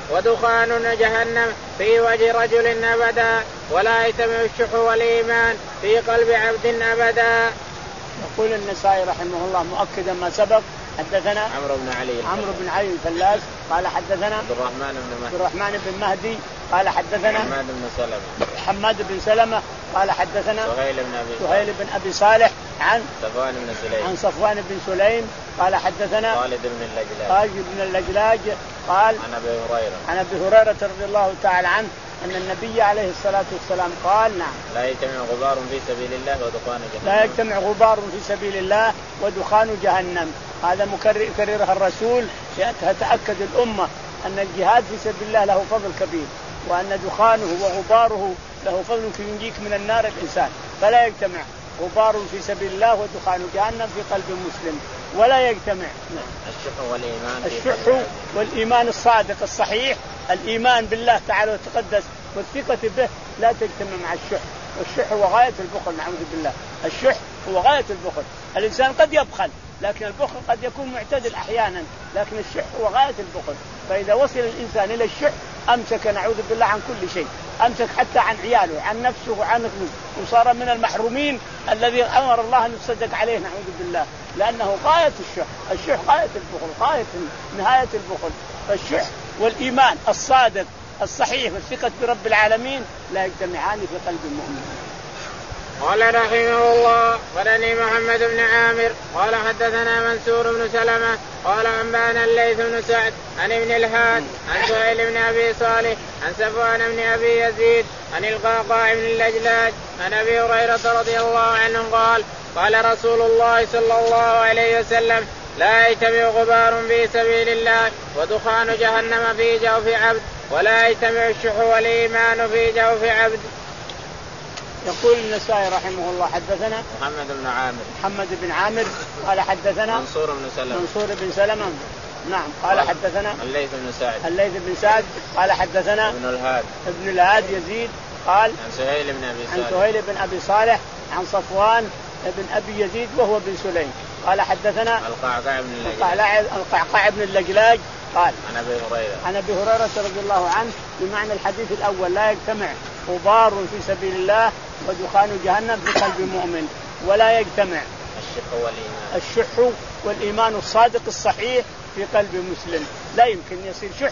ودخان جهنم في وجه رجل أبدا، ولا يجتمع الشح والإيمان في قلب عبد أبدا. يقول النسائي رحمه الله مؤكدا ما سبق حدثنا عمرو بن علي عمرو بن علي الفلاس قال حدثنا عبد الرحمن بن عبد الرحمن بن مهدي قال حدثنا حماد بن سلمة حماد بن سلمة قال حدثنا سهيل بن أبي سهيل بن أبي صالح عن صفوان بن سليم عن صفوان بن سليم قال حدثنا خالد بن اللجلاج خالد بن اللجلاج قال عن أبي هريرة عن أبي هريرة رضي الله تعالى عنه أن النبي عليه الصلاة والسلام قال نعم لا يجتمع غبار في سبيل الله ودخان جهنم لا يجتمع غبار في سبيل الله ودخان جهنم. هذا مكررها الرسول يتأكد الأمة أن الجهاد في سبيل الله له فضل كبير، وأن دخانه وغباره له فضل ينجيك من النار الإنسان. فلا يجتمع غبار في سبيل الله ودخان جهنم في قلب مسلم، ولا يجتمع الشح والإيمان الشح والإيمان الصادق الصحيح، الإيمان بالله تعالى وتقدس والثقة به لا تجتمع مع الشح. والشح هو غاية البخل، نعوذ بالله. الشح هو غاية البخل. الإنسان قد يبخل لكن البخل قد يكون معتدل أحيانا، لكن الشح هو غاية البخل. فإذا وصل الإنسان إلى الشح أمسك نعوذ بالله عن كل شيء، أمسك حتى عن عياله عن نفسه وعن ابنه، وصار من المحرومين الذي أمر الله أن يصدق عليه نعوذ بالله، لأنه غاية الشح. الشح غاية البخل، غاية نهاية البخل. فالشح والإيمان الصادق الصحيح والثقة برب العالمين لا يجتمعان في قلب المؤمن. قال رحمه الله ولني محمد بن عامر قال حدثنا منصور بن سلمة قال أنبانا الليث بن سعد عن ابن الهاد عن سهيل بن أبي صالح عن صفوان بن أبي يزيد عن القعقاع بن اللجلاج عن أبي هريرة رضي الله عنه قال قال رسول الله صلى الله عليه وسلم لا يجتمع غبار في سبيل الله ودخان جهنم في جوف عبد، ولا يجتمع الشح والإيمان في جوف عبد. يقول النسائي رحمه الله حدثنا محمد بن عامر محمد بن عامر قال حدثنا منصور بن سلمة منصور بن سلمة نعم قال حدثنا الليث بن سعد الليث بن سعد قال حدثنا ابن الهاد ابن الهاد يزيد قال عن سهيل بن أبي صالح عن سهيل بن أبي صالح عن صفوان بن أبي يزيد وهو بن سليم قال حدثنا القعقاع بن اللجلاج القعقاع بن اللجلاج قال عن ابي هريره عن ابي هريره رضي الله عنه بمعنى الحديث الاول: لا يجتمع غبار في سبيل الله ودخان جهنم في قلب مؤمن، ولا يجتمع الشح والايمان الشح والايمان الصادق الصحيح في قلب مسلم. لا يمكن يصير شح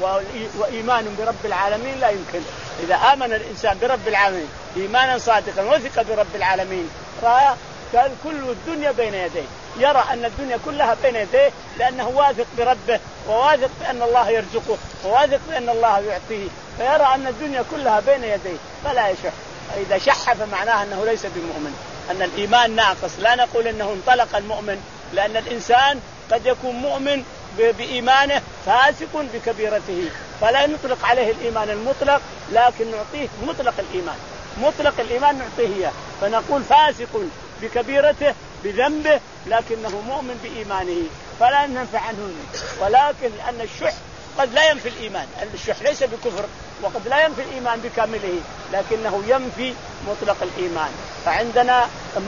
وإيمان برب العالمين، لا يمكن. إذا آمن الإنسان برب العالمين إيمانا صادقا وثق برب العالمين رأى كان كل الدنيا بين يديه، يرى أن الدنيا كلها بين يديه، لأنه واثق بربه وواثق بأن الله يرزقه وواثق بأن الله يعطيه، فيرى أن الدنيا كلها بين يديه فلا يشح. إذا شح فمعناه أنه ليس بمؤمن، أن الإيمان ناقص. لا نقول أنه انطلق المؤمن، لأن الإنسان قد يكون مؤمن بإيمانه فاسق بكبيرته، فلا نطلق عليه الإيمان المطلق، لكن نعطيه مطلق الإيمان. مطلق الإيمان نعطيه إياه، فنقول فاسق بكبيرته بذنبه لكنه مؤمن بإيمانه، فلا ننفع عنه. ولكن لأن الشح قد لا ينفي الإيمان، الشح ليس بكفر وقد لا ينفي الإيمان بكامله، لكنه ينفي مطلق الإيمان. فعندنا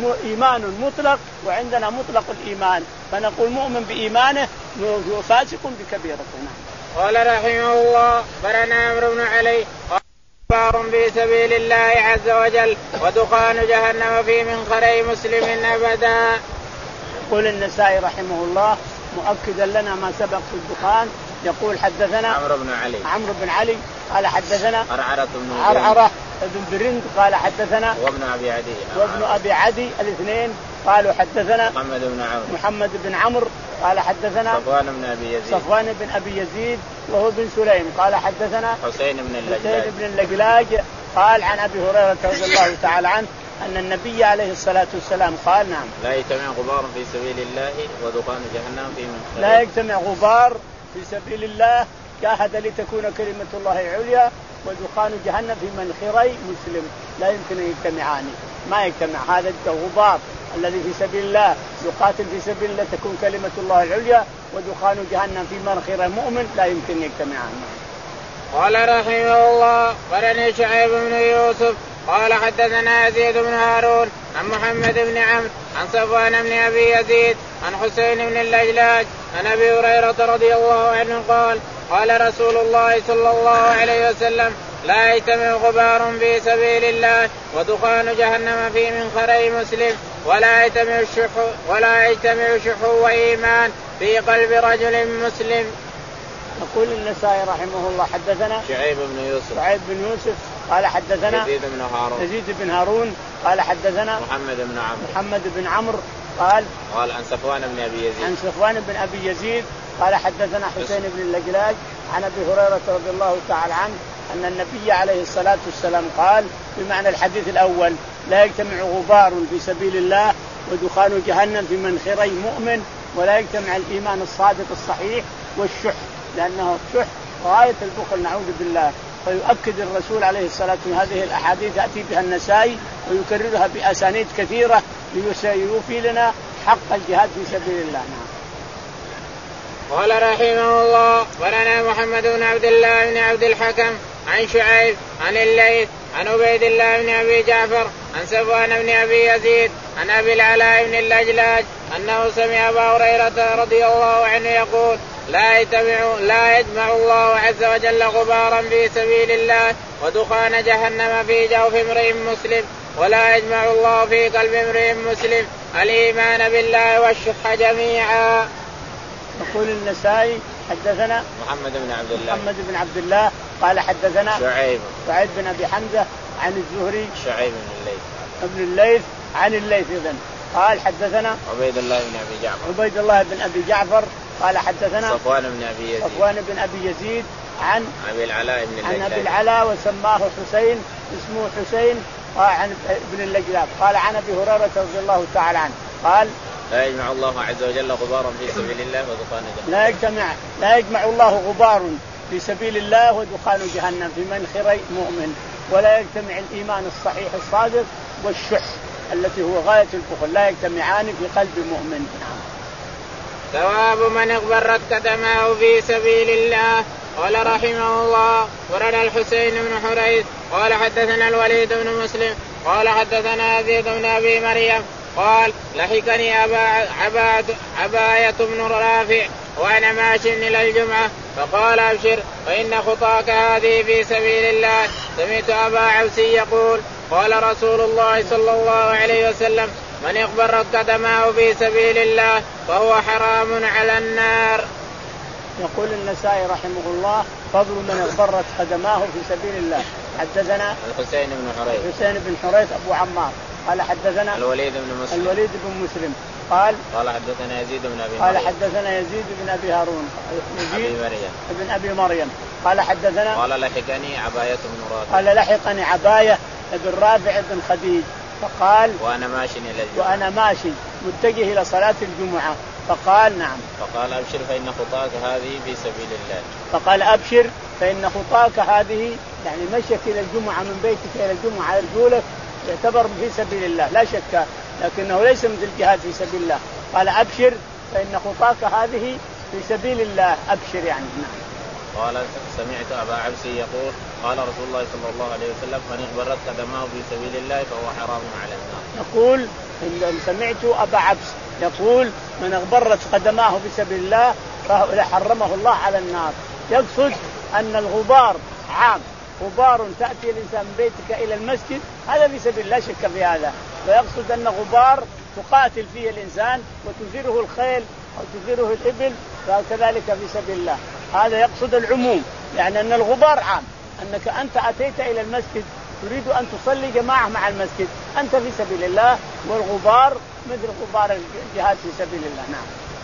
إيمان مطلق وعندنا مطلق الإيمان، فنقول مؤمن بإيمانه وفاسق بكبيرته. قال رحمه الله: برنا عمرو بن علي غبار في سبيل الله عز وجل ودخان جهنم في منخري مسلم أبدا. يقول النسائي رحمه الله مؤكدا لنا ما سبق في الدخان، يقول حدثنا عمرو بن علي عمرو بن علي قال حدثنا عرعرة بن عرعرة بن برند قال حدثنا وابن أبي عدي وابن أبي عدي الاثنين قالوا حدثنا محمد بن عمرو محمد بن عمرو قال حدثنا صفوان بن أبي يزيد صفوان بن أبي يزيد وهو بن سليم قال حدثنا حسين بن اللجلاج حسين بن اللجلاج قال عن أبي هريرة رضي الله تعالى عنه أن النبي عليه الصلاة والسلام قال: نعم، لا يجتمع غبار في سبيل الله ودخان جهنم في منخري. لا يجتمع غبار في سبيل الله جاهد لتكون كلمة الله عليا ودخان جهنم في منخري مسلم، لا يمكن أن يجتمعان، ما يجتمع. هذا الغبار الذي في سبيل الله يقاتل في سبيل الله تكون كلمة الله العليا ودخان جهنم في منخري مؤمن، لا يمكن يجتمعان. قال رحمه الله: ولني شعيب بن يوسف قال حدثنا يزيد بن هارون عن محمد بن عمرو عن صفوان بن أبي يزيد عن حسين بن اللجلاج عن أبي هريرة رضي الله عنه قال: قال رسول الله صلى الله عليه وسلم: لا يجتمع غبار في سبيل الله ودخان جهنم في منخري مسلم، ولا يجتمع الشح ولا يجتمع شح وإيمان في قلب رجل مسلم. يقول النسائي رحمه الله حدثنا شعيب بن يوسف شعيب بن يوسف قال حدثنا يزيد بن هارون يزيد بن هارون قال حدثنا محمد بن عمرو محمد بن عمرو قال قال عن صفوان بن أبي يزيد عن صفوان بن أبي يزيد قال حدثنا حسين بن اللجلاج عن أبي هريرة رضي الله تعالى عنه أن النبي عليه الصلاة والسلام قال بمعنى الحديث الأول: لا يجتمع غبار في سبيل الله ودخان جهنم في منخري مؤمن، ولا يجتمع الإيمان الصادق الصحيح والشح، لأنه الشح غاية البخل نعوذ بالله. فيؤكد الرسول عليه الصلاة والسلام هذه الأحاديث يأتي بها النسائي ويكررها بأسانيد كثيرة ليوفي لنا حق الجهاد في سبيل الله. قال رحمه الله: ولنا محمد بن عبد الله بن عبد الحكم عن شعيب عن الليث عن عبيد الله بن أبي جعفر عن صفوان بن أبي يزيد عن أبي العلاء بن اللجلاج أنه سمع أبا هريرة رضي الله عنه يقول: لا يجمع لا يجمع الله عز وجل غبارا في سبيل الله ودخان جهنم في جوف امرئ مسلم، ولا يجمع الله في قلب امرئ مسلم الإيمان بالله والشح جميعا. يقول النسائي حدثنا محمد بن عبد الله محمد بن عبد الله قال حدثنا شعيب شعيب بن أبي حمزة عن الزهري شعيب بن الليث ابن الليث عن الليث إذن قال حدثنا عبيد الله بن أبي جعفر عبيد الله بن أبي جعفر قال حدثنا صفوان بن أبي يزيد صفوان بن أبي يزيد عن أبي العلاء بن عن أبي العلاء وسماه حسين اسمه حسين عن ابن اللجلاج قال عن أبي هريرة رضي الله تعالى عنه قال: لا يجمع الله عز وجل غبارا في سبيل الله ودخان جهنم. لا يجتمع لا يجمع الله غبار في سبيل الله ودخان جهنم في منخري مؤمن، ولا يجتمع الإيمان الصحيح الصادق والشح التي هو غاية البخل، لا يجتمعان في قلب مؤمن. ثواب من اغبرت قدماه في سبيل الله. قال رحمه الله: ورنا الحسين بن حريث قال حدثنا الوليد بن مسلم قال حدثنا يزيد بن أبي مريم قال لحقني أبا عباد عباية بن رافع وأنا ماش إلى الجمعة فقال أبشر فإن خطاك هذه في سبيل الله. سمعت أبا عبسي يقول قال رسول الله صلى الله عليه وسلم من اغبرت قدماه في سبيل الله فهو حرام على النار. يقول النسائي رحمه الله فضل من اغبرت قدماه في سبيل الله. حدثنا الحسين بن حريث الحسين بن حريث أبو عمار قال حدثنا الوليد بن مسلم الوليد بن مسلم قال قال حدثنا يزيد بن أبي قال مريم حدثنا يزيد بن أبي هارون أبي مريم ابن أبي مريم قال حدثنا قال لحقني عباية بن رافع قال لحقني عباية بن رافع بن خديج فقال وأنا ماشي إلى الجمعة وأنا ماشي متجه إلى صلاة الجمعة فقال نعم فقال أبشر فإن خطاك هذه في سبيل الله. فقال أبشر فإن خطاك هذه يعني مشيك إلى الجمعة من بيتك إلى الجمعة على رجولك يعتبر في سبيل الله لا شك لكنه ليس مثل الجهاد في سبيل الله. قال أبشر فإن خطاك هذه في سبيل الله أبشر يعني نعم. قال سمعت أبا عبسي يقول قال رسول الله صلى الله عليه وسلم من اغبرت قدماه في سبيل الله فهو حرام على النار. يقول إن سمعت أبا عبس يقول من اغبرت قدماه في سبيل الله فحرمه الله على النار. يقصد أن الغبار عام غبار تأتي الإنسان من بيتك إلى المسجد هذا في سبيل الله شك في هذا. ويقصد أن غبار تقاتل فيه الإنسان وتثيره الخيل أو تثيره الإبل فكذلك في سبيل الله. هذا يقصد العموم يعني أن الغبار عام أنك أنت أتيت إلى المسجد تريد أن تصلي جماعة مع المسجد أنت في سبيل الله والغبار مثل غبار الجهاد في سبيل الله. نعم.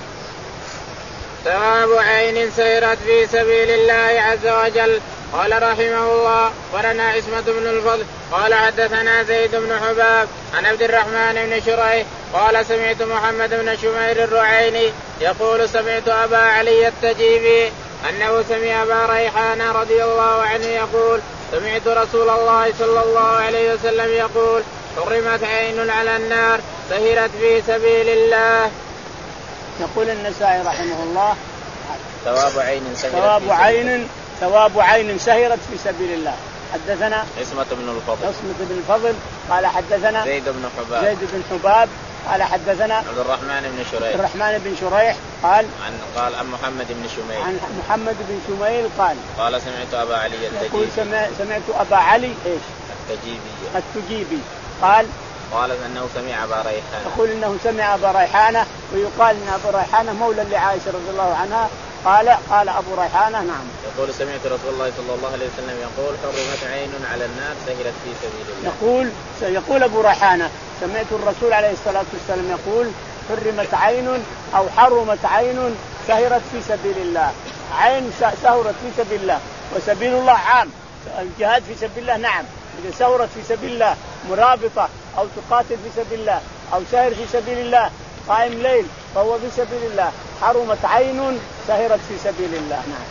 ثواب عين سيرت في سبيل الله عز وجل. قال رحمه الله ورنا عصمة بن الفضل قال حدثنا زيد بن حباب عن عبد الرحمن بن شريح قال سمعت محمد بن شمير الرعيني يقول سمعت أبا علي التجيبي أنه سمع أبا ريحان رضي الله عنه يقول سمعت رسول الله صلى الله عليه وسلم يقول حرمت عين على النار سهرت في سبيل الله. يقول النسائي رحمه الله ثواب عين سهرت ثواب عين ثواب عين سهرت في سبيل الله. حدثنا عصمة بن الفضل عصمة بن الفضل قال حدثنا زيد بن حباب زيد بن حباب قال حدثنا عبد الرحمن بن شريح عبد الرحمن بن شريح قال عن قال عن محمد بن شميل عن محمد بن شميل قال قال سمعت أبا علي التجيبي يقول سمع سمعت أبا علي إيش التجيبي التجيبي قال قال انه سمع ابا ريحانه يقول انه سمع ابا ريحانه ويقال ان ابو ريحانه مولى لعائشه رضي الله عنها قال قال ابو ريحانه نعم. يقول سمعت رسول الله صلى الله عليه وسلم يقول حرمت عين على النار سهرت في سبيل الله. يقول يقول ابو ريحانه سمعت الرسول عليه الصلاه والسلام يقول حرمت عين او حرمت عين سهرت في سبيل الله. عين سهرت في سبيل الله وسبيل الله عام. الجهاد في سبيل الله نعم اذا سهرت في سبيل الله مرابطه أو تقاتل في سبيل الله أو سهر في سبيل الله قائم ليل فهو في سبيل الله. حرمت عين سهرت في سبيل الله. نعم.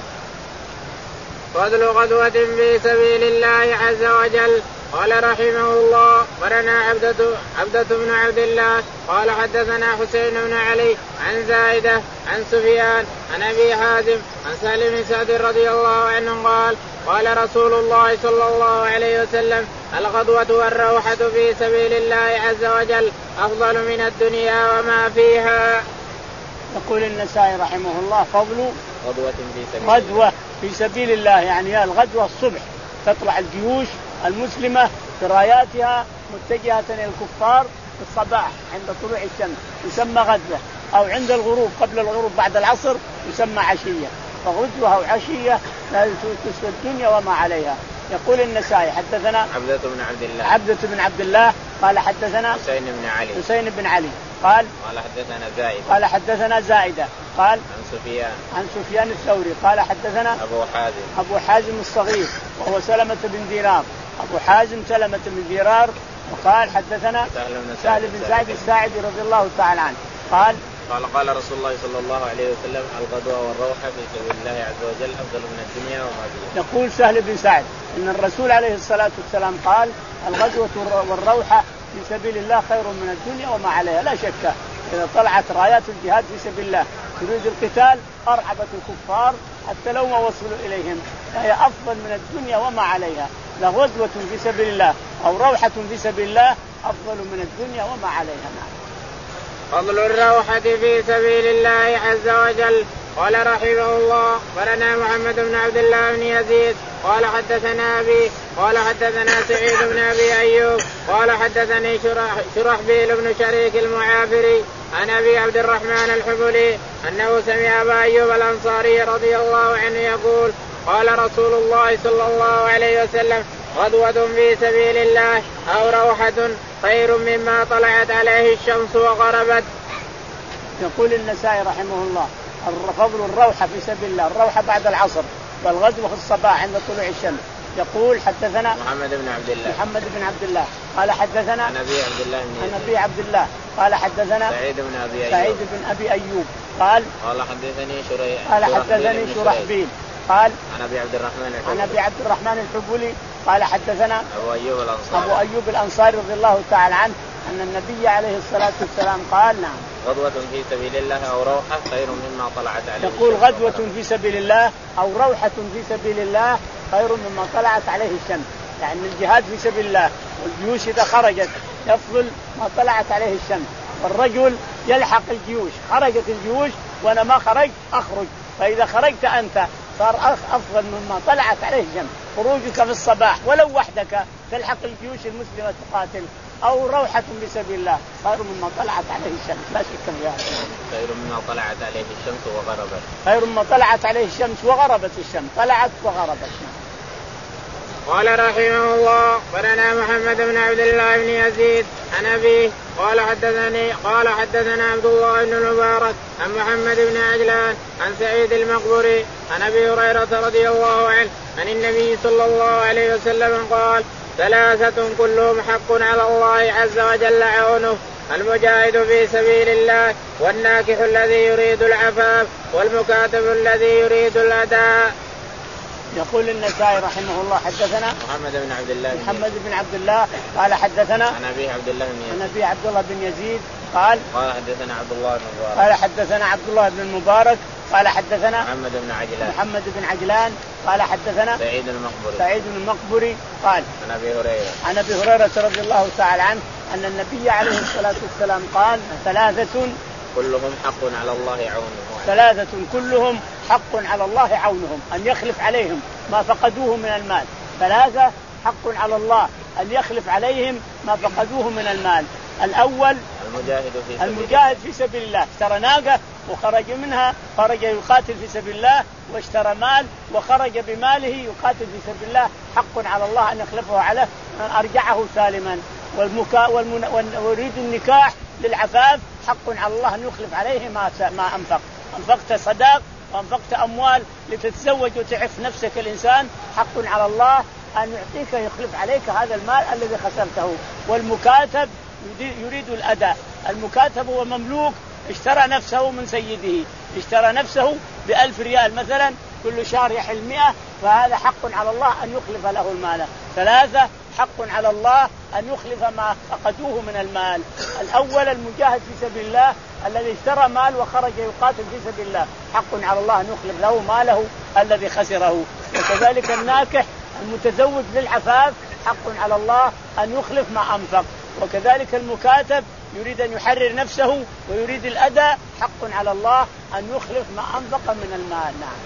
فضل غزوة في سبيل الله عز وجل. قال رحمه الله ورنا عبدة عبدة بن عبد الله قال حدثنا حسين بن علي عن زائدة عن سفيان عن أبي حازم عن سهل بن سعد رضي الله عنه قال قال رسول الله صلى الله عليه وسلم الغدوة والروحة في سبيل الله عز وجل أفضل من الدنيا وما فيها. يقول النسائي رحمه الله فضل غدوة في سبيل غدوة في سبيل الله يعني الغدوة الصبح تطلع الجيوش المسلمة براياتها متجهة إلى الكفار في الصباح عند طلوع الشمس يسمى غدوة أو عند الغروب قبل الغروب بعد العصر يسمى عشية. فغدوة وعشية لا تسوى الدنيا وما عليها. يقول النسائي حدثنا عبدة بن عبد الله عبدة بن عبد الله قال حدثنا حسين بن علي حسين بن علي قال قال حدثنا زائدة قال حدثنا زائدة قال عن سفيان عن سفيان الثوري قال حدثنا أبو حازم أبو حازم الصغير وهو سلمة بن دينار أبو حازم سلمة بن دينار وقال حدثنا سهل بن سعد الساعدي رضي الله تعالى عنه قال قال قال رسول الله صلى الله عليه وسلم الغدوة والروحة في سبيل الله عز وجل أفضل من الدنيا وما فيها. يقول سهل بن سعد إن الرسول عليه الصلاة والسلام قال الغدوة والروحة في سبيل الله خير من الدنيا وما عليها. لا شك إذا طلعت رايات الجهاد في سبيل الله تريد القتال أرعبت الكفار حتى لو ما وصلوا إليهم فهي أفضل من الدنيا وما عليها. لغدوة في سبيل الله أو روحة في سبيل الله أفضل من الدنيا وما عليها. فضل الروحة في سبيل الله عز وجل. قال رحمه الله قالنا محمد بن عبد الله بن يزيد قال حدثنا أبي قال حدثنا سعيد بن أبي أيوب قال حدثني شرحبيل بن شريك المعافري عن أبي عبد الرحمن الحبلي أنه سمع أبا أيوب الأنصاري رضي الله عنه يقول قال رسول الله صلى الله عليه وسلم غدوة في سبيل الله أو روحة خير مما طلعت عليه الشمس وغربت. يقول النسائي رحمه الله فضل الروحة في سبيل الله، الروحة بعد العصر والغدوة في الصباح عند طلوع الشمس. يقول حدثنا محمد بن عبد الله محمد بن عبد الله قال حدثنا عن أبي عبد الله عن أبي عبد الله قال حدثنا سعيد بن أبي أيوب سعيد بن أبي أيوب قال قال حدثني شريح قال حدثني شرحبيل قال عن أبي عبد الرحمن الحبولي عن أبي عبد الرحمن الحبولي قال حدثنا أبو أيوب الأنصاري أبو أيوب الأنصاري رضي الله تعالى عنه أن النبي عليه الصلاة والسلام قال نعم غدوة في سبيل الله أو روحة خير مما طلعت عليه. يقول غدوة في سبيل الله أو روحة في سبيل الله خير مما طلعت عليه الشمس، يعني الجهاد في سبيل الله والجيوش إذا خرجت يفضل ما طلعت عليه الشمس، والرجل يلحق الجيوش، خرجت الجيوش وأنا ما خرجت أخرج، فإذا خرجت أنت صار أفضل مما طلعت عليه الشمس. خروجك في الصباح ولو وحدك تلحق الجيوش المسلمة تقاتل أو روحة بسبيل الله خير مما طلعت عليه الشمس لا شك فيها. خير مما طلعت عليه الشمس وغربت. خير مما طلعت عليه الشمس وغربت الشمس طلعت وغربت. قال رحمه الله قالنا محمد بن عبد الله بن يزيد عن أبيه قال حدثني قال حدثنا عبد الله بن المبارك عن محمد بن عجلان عن سعيد المقبري عن أبي هريرة رضي الله عنه عن النبي صلى الله عليه وسلم قال ثلاثة كلهم حق على الله عز وجل عونه المجاهد في سبيل الله والناكح الذي يريد العفاف والمكاتب الذي يريد الأداء. يقول النسائي رحمه الله حدثنا محمد بن عبد الله محمد بن عبد الله قال حدثنا عن أبي عبد الله بن يزيد عن أبي عبد الله بن يزيد قال قال حدثنا عبد الله بن المبارك قال حدثنا عبد الله بن المبارك قال حدثنا محمد بن عجلان محمد بن عجلان قال حدثنا سعيد المقبري سعيد المقبري قال عن أبي هريرة عن أبي هريرة رضي الله تعالى عنه أن النبي عليه الصلاة والسلام قال ثلاثة كلهم حق على الله عونهم ثلاثة كلهم حق على الله عونهم أن يخلف عليهم ما فقدوه من المال. ثلاثة حق على الله أن يخلف عليهم ما فقدوه من المال. الأول المجاهد في سبيل المجاهد في سبيل الله اشترى ناقة وخرج منها خرج يقاتل في سبيل الله واشترى مال وخرج بماله يقاتل في سبيل الله حق على الله أن يخلفه عليه أن أرجعه سالما. والمكا والمن... ويريد النكاح للعفاف حق على الله أن يخلف عليه ما ما أنفق أنفقت صداق وأنفقت أموال لتتزوج وتعف نفسك الإنسان حق على الله أن يعطيك يخلف عليك هذا المال الذي خسرته. والمكاتب يريد الأداء. المكاتب هو مملوك اشترى نفسه من سيده اشترى نفسه بألف ريال مثلا كل شهر يحل مئة فهذا حق على الله أن يخلف له المال. ثلاثة حق على الله أن يخلف ما فقدوه من المال. الأول المجاهد في سبيل الله الذي اشترى مال وخرج يقاتل في سبيل الله حق على الله أن يخلف له ماله الذي خسره. وكذلك الناكح المتزوج للعفاف حق على الله أن يخلف ما أنفق. وكذلك المكاتب يريد أن يحرر نفسه ويريد الأداء حق على الله أن يخلف ما أنفق من المال. نعم.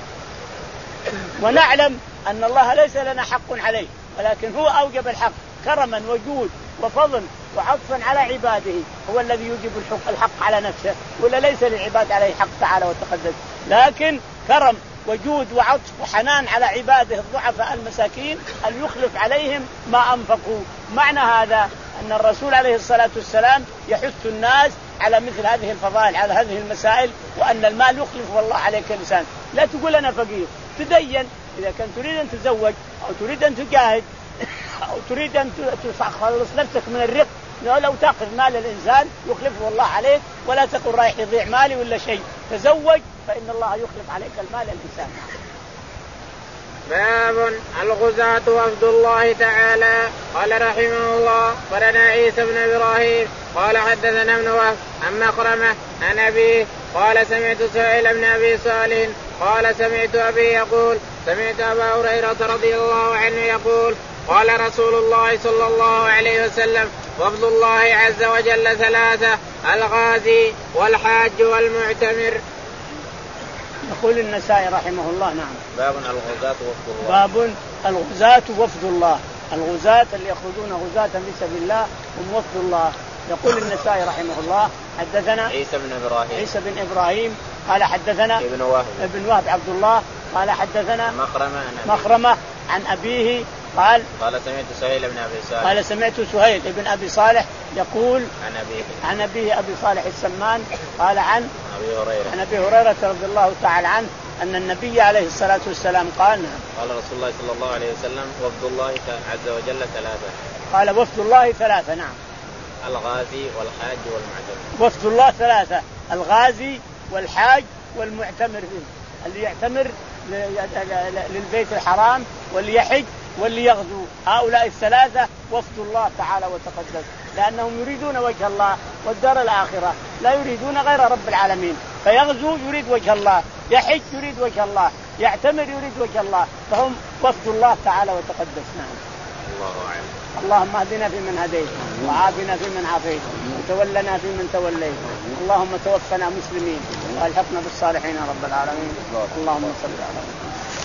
ونعلم أن الله ليس لنا حق عليه ولكن هو أوجب الحق كرما وجود وفضل وعطفا على عباده. هو الذي يوجب الحق, الحق على نفسه ولا ليس للعباد عليه حق تعالى وتقدس لكن كرم وجود وعطف وحنان على عباده الضعفاء المساكين أن يخلف عليهم ما أنفقوا. معنى هذا أن الرسول عليه الصلاة والسلام يحث الناس على مثل هذه الفضائل على هذه المسائل وأن المال يخلف والله عليك الإنسان. لا تقول أنا فقير تدين إذا كنت تريد أن تزوج أو تريد أن تجاهد أو تريد أن تخلص نفسك من الرق لو تأخذ مال الإنسان يخلفه الله عليك ولا تقول رايح يضيع مالي ولا شيء. تزوج فإن الله يخلف عليك المال الإنسان. باب الغزاة وفد الله تعالى. قال رحمه الله قالنا عيسى بن إبراهيم قال حدثنا ابن وهب عن مخرمة عن أبيه قال سمعت سهيل بن أبي صالح قال سمعت أبي يقول سمعت أبا هريرة رضي الله عنه يقول قال رسول الله صلى الله عليه وسلم وفضل الله عز وجل ثلاثة: الغازي والحاج والمعتمر. يقول النسائي رحمه الله نعم باب الغزاة وفد الله. باب الغزاة وفد الله. الغزاة اللي يخرجون غزاة في سبيل الله هم وفد الله. يقول النسائي رحمه الله حدثنا عيسى بن إبراهيم عيسى بن إبراهيم قال حدثنا ابن وهب ابن وهب عبد الله قال حدثنا مخرمة مخرمة عن أبيه قال قال سمعت سهيل بن أبي صالح قال سمعت سهيل بن أبي صالح يقول عن أبيه عن أبيه أبي صالح السمان قال عن أبي هريرة عن أبي هريرة رضي الله تعالى عنه أن النبي عليه الصلاة والسلام قال قال رسول الله صلى الله عليه وسلم: وفد الله عز وجل ثلاثة. قال وفد الله ثلاثة. نعم. الغازي والحاج والمعتمر. وفد الله ثلاثة: الغازي والحاج والمعتمر فيه. اللي يعتمر للبيت الحرام واللي يحج واللي يغزو. هؤلاء الثلاثة وفد الله تعالى وتقدس، لأنهم يريدون وجه الله والدار الآخرة، لا يريدون غير رب العالمين. فيغزو يريد وجه الله، يحج يريد وجه الله، يعتمر يريد وجه الله، فهم وفد الله تعالى وتقدس. نعم. الله أعلم. اللهم اهدنا فيمن هديت وعافنا فيمن عافيت وتولنا فيمن توليت. اللهم توفنا مسلمين والحقنا بالصالحين رب العالمين. اللهم صل على محمد.